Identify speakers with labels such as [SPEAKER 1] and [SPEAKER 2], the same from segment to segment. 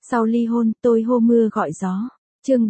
[SPEAKER 1] Sau ly hôn, tôi hô mưa gọi gió. Chương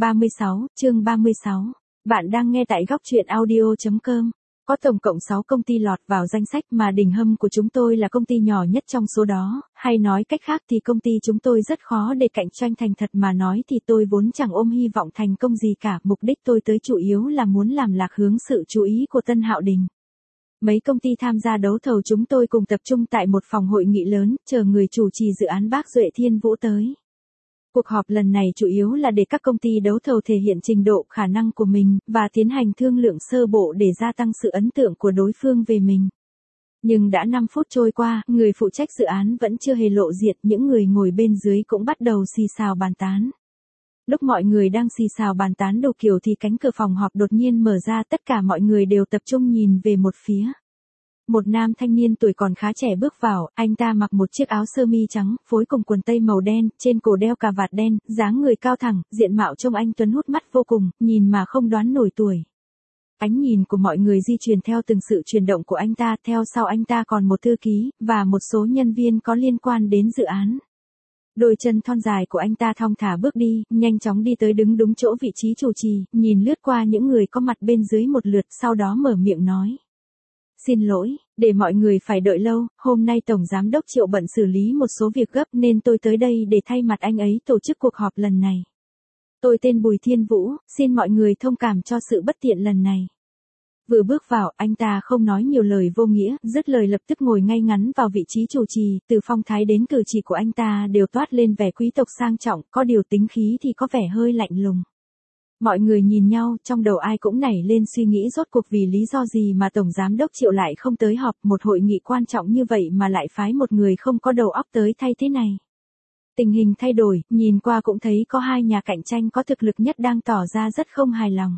[SPEAKER 1] 36. Bạn đang nghe tại góc truyện audio.com. Có tổng cộng 6 công ty lọt vào danh sách mà Đình Hâm của chúng tôi là công ty nhỏ nhất trong số đó, hay nói cách khác thì công ty chúng tôi rất khó để cạnh tranh. Thành thật mà nói thì tôi vốn chẳng ôm hy vọng thành công gì cả, mục đích tôi tới chủ yếu là muốn làm lạc hướng sự chú ý của Tân Hạo Đình. Mấy công ty tham gia đấu thầu chúng tôi cùng tập trung tại một phòng hội nghị lớn, chờ người chủ trì dự án bác Duệ Thiên Vũ tới. Cuộc họp lần này chủ yếu là để các công ty đấu thầu thể hiện trình độ khả năng của mình, và tiến hành thương lượng sơ bộ để gia tăng sự ấn tượng của đối phương về mình. Nhưng đã 5 phút trôi qua, người phụ trách dự án vẫn chưa hề lộ diện, những người ngồi bên dưới cũng bắt đầu xì xào bàn tán. Lúc mọi người đang xì xào bàn tán đủ kiểu thì cánh cửa phòng họp đột nhiên mở ra, tất cả mọi người đều tập trung nhìn về một phía. Một nam thanh niên tuổi còn khá trẻ bước vào, anh ta mặc một chiếc áo sơ mi trắng, phối cùng quần tây màu đen, trên cổ đeo cà vạt đen, dáng người cao thẳng, diện mạo trông anh tuấn hút mắt vô cùng, nhìn mà không đoán nổi tuổi. Ánh nhìn của mọi người di chuyển theo từng sự chuyển động của anh ta, theo sau anh ta còn một thư ký, và một số nhân viên có liên quan đến dự án. Đôi chân thon dài của anh ta thong thả bước đi, nhanh chóng đi tới đứng đúng chỗ vị trí chủ trì, nhìn lướt qua những người có mặt bên dưới một lượt, sau đó mở miệng nói. Xin lỗi, để mọi người phải đợi lâu, hôm nay Tổng Giám đốc Triệu bận xử lý một số việc gấp nên tôi tới đây để thay mặt anh ấy tổ chức cuộc họp lần này. Tôi tên Bùi Thiên Vũ, xin mọi người thông cảm cho sự bất tiện lần này. Vừa bước vào, anh ta không nói nhiều lời vô nghĩa, dứt lời lập tức ngồi ngay ngắn vào vị trí chủ trì, từ phong thái đến cử chỉ của anh ta đều toát lên vẻ quý tộc sang trọng, có điều tính khí thì có vẻ hơi lạnh lùng. Mọi người nhìn nhau, trong đầu ai cũng nảy lên suy nghĩ rốt cuộc vì lý do gì mà Tổng Giám đốc Triệu lại không tới họp, một hội nghị quan trọng như vậy mà lại phái một người không có đầu óc tới thay thế này. Tình hình thay đổi, nhìn qua cũng thấy có hai nhà cạnh tranh có thực lực nhất đang tỏ ra rất không hài lòng.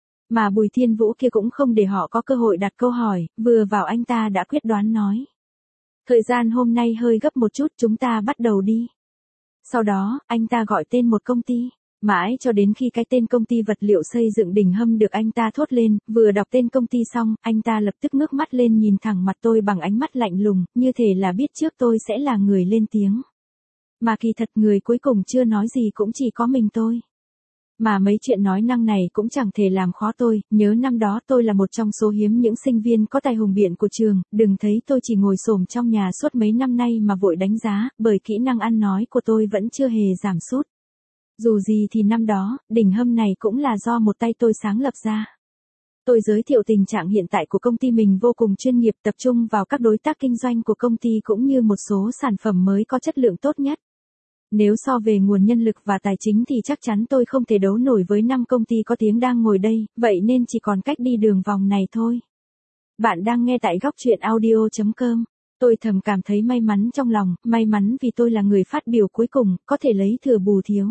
[SPEAKER 1] Mà Bùi Thiên Vũ kia cũng không để họ có cơ hội đặt câu hỏi, vừa vào anh ta đã quyết đoán nói. Thời gian hôm nay hơi gấp một chút, chúng ta bắt đầu đi. Sau đó, anh ta gọi tên một công ty. Mãi cho đến khi cái tên công ty vật liệu xây dựng Đình Hâm được anh ta thốt lên, vừa đọc tên công ty xong, anh ta lập tức ngước mắt lên nhìn thẳng mặt tôi bằng ánh mắt lạnh lùng, như thể là biết trước tôi sẽ là người lên tiếng. Mà kỳ thật người cuối cùng chưa nói gì cũng chỉ có mình tôi. Mà mấy chuyện nói năng này cũng chẳng thể làm khó tôi, nhớ năm đó tôi là một trong số hiếm những sinh viên có tài hùng biện của trường, đừng thấy tôi chỉ ngồi xổm trong nhà suốt mấy năm nay mà vội đánh giá, bởi kỹ năng ăn nói của tôi vẫn chưa hề giảm sút. Dù gì thì năm đó, Đình Hâm này cũng là do một tay tôi sáng lập ra. Tôi giới thiệu tình trạng hiện tại của công ty mình vô cùng chuyên nghiệp, tập trung vào các đối tác kinh doanh của công ty cũng như một số sản phẩm mới có chất lượng tốt nhất. Nếu so về nguồn nhân lực và tài chính thì chắc chắn tôi không thể đấu nổi với 5 công ty có tiếng đang ngồi đây, vậy nên chỉ còn cách đi đường vòng này thôi. Bạn đang nghe tại góc truyện audio.com. Tôi thầm cảm thấy may mắn trong lòng, may mắn vì tôi là người phát biểu cuối cùng, có thể lấy thừa bù thiếu.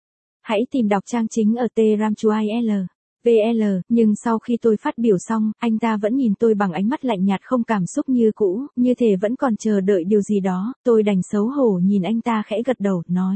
[SPEAKER 1] Hãy tìm đọc trang chính ở T-RAM-CHUI-L-V-L, nhưng sau khi tôi phát biểu xong, anh ta vẫn nhìn tôi bằng ánh mắt lạnh nhạt không cảm xúc như cũ, như thể vẫn còn chờ đợi điều gì đó, tôi đành xấu hổ nhìn anh ta khẽ gật đầu, nói.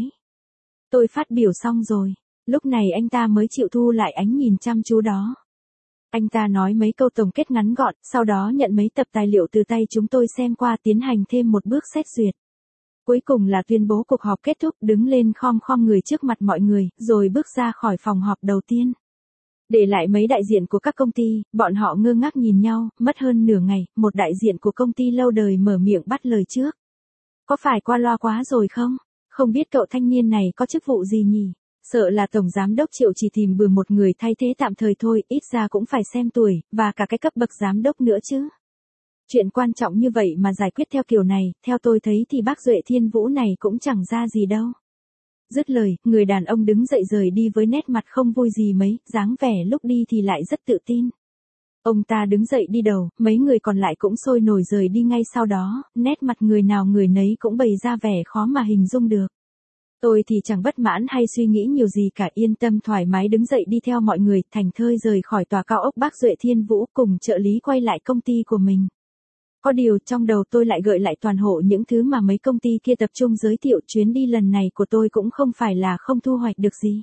[SPEAKER 1] Tôi phát biểu xong rồi, lúc này anh ta mới chịu thu lại ánh nhìn chăm chú đó. Anh ta nói mấy câu tổng kết ngắn gọn, sau đó nhận mấy tập tài liệu từ tay chúng tôi xem qua tiến hành thêm một bước xét duyệt. Cuối cùng là tuyên bố cuộc họp kết thúc, đứng lên khom người trước mặt mọi người, rồi bước ra khỏi phòng họp đầu tiên. Để lại mấy đại diện của các công ty, bọn họ ngơ ngác nhìn nhau, mất hơn nửa ngày, một đại diện của công ty lâu đời mở miệng bắt lời trước. Có phải qua loa quá rồi không? Không biết cậu thanh niên này có chức vụ gì nhỉ? Sợ là Tổng Giám đốc Triệu chỉ tìm bừa một người thay thế tạm thời thôi, ít ra cũng phải xem tuổi, và cả cái cấp bậc giám đốc nữa chứ. Chuyện quan trọng như vậy mà giải quyết theo kiểu này, theo tôi thấy thì bác Duệ Thiên Vũ này cũng chẳng ra gì đâu. Dứt lời, người đàn ông đứng dậy rời đi với nét mặt không vui gì mấy, dáng vẻ lúc đi thì lại rất tự tin. Ông ta đứng dậy đi đầu, mấy người còn lại cũng sôi nổi rời đi ngay sau đó, nét mặt người nào người nấy cũng bày ra vẻ khó mà hình dung được. Tôi thì chẳng bất mãn hay suy nghĩ nhiều gì cả, yên tâm thoải mái đứng dậy đi theo mọi người, thành thơi rời khỏi tòa cao ốc bác Duệ Thiên Vũ cùng trợ lý quay lại công ty của mình. Có điều trong đầu tôi lại gợi lại toàn hộ những thứ mà mấy công ty kia tập trung giới thiệu, chuyến đi lần này của tôi cũng không phải là không thu hoạch được gì.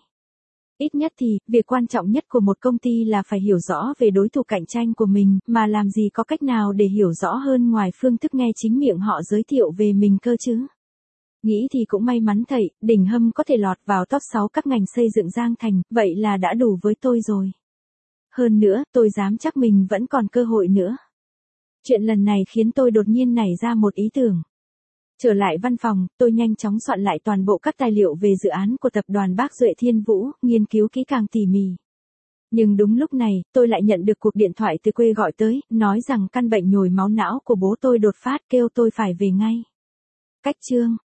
[SPEAKER 1] Ít nhất thì, việc quan trọng nhất của một công ty là phải hiểu rõ về đối thủ cạnh tranh của mình, mà làm gì có cách nào để hiểu rõ hơn ngoài phương thức nghe chính miệng họ giới thiệu về mình cơ chứ. Nghĩ thì cũng may mắn thầy, Đình Hâm có thể lọt vào top 6 các ngành xây dựng Giang Thành, vậy là đã đủ với tôi rồi. Hơn nữa, tôi dám chắc mình vẫn còn cơ hội nữa. Chuyện lần này khiến tôi đột nhiên nảy ra một ý tưởng. Trở lại văn phòng, tôi nhanh chóng soạn lại toàn bộ các tài liệu về dự án của tập đoàn Bác Duệ Thiên Vũ, nghiên cứu kỹ càng tỉ mỉ. Nhưng đúng lúc này, tôi lại nhận được cuộc điện thoại từ quê gọi tới, nói rằng căn bệnh nhồi máu não của bố tôi đột phát, kêu tôi phải về ngay. Cách chương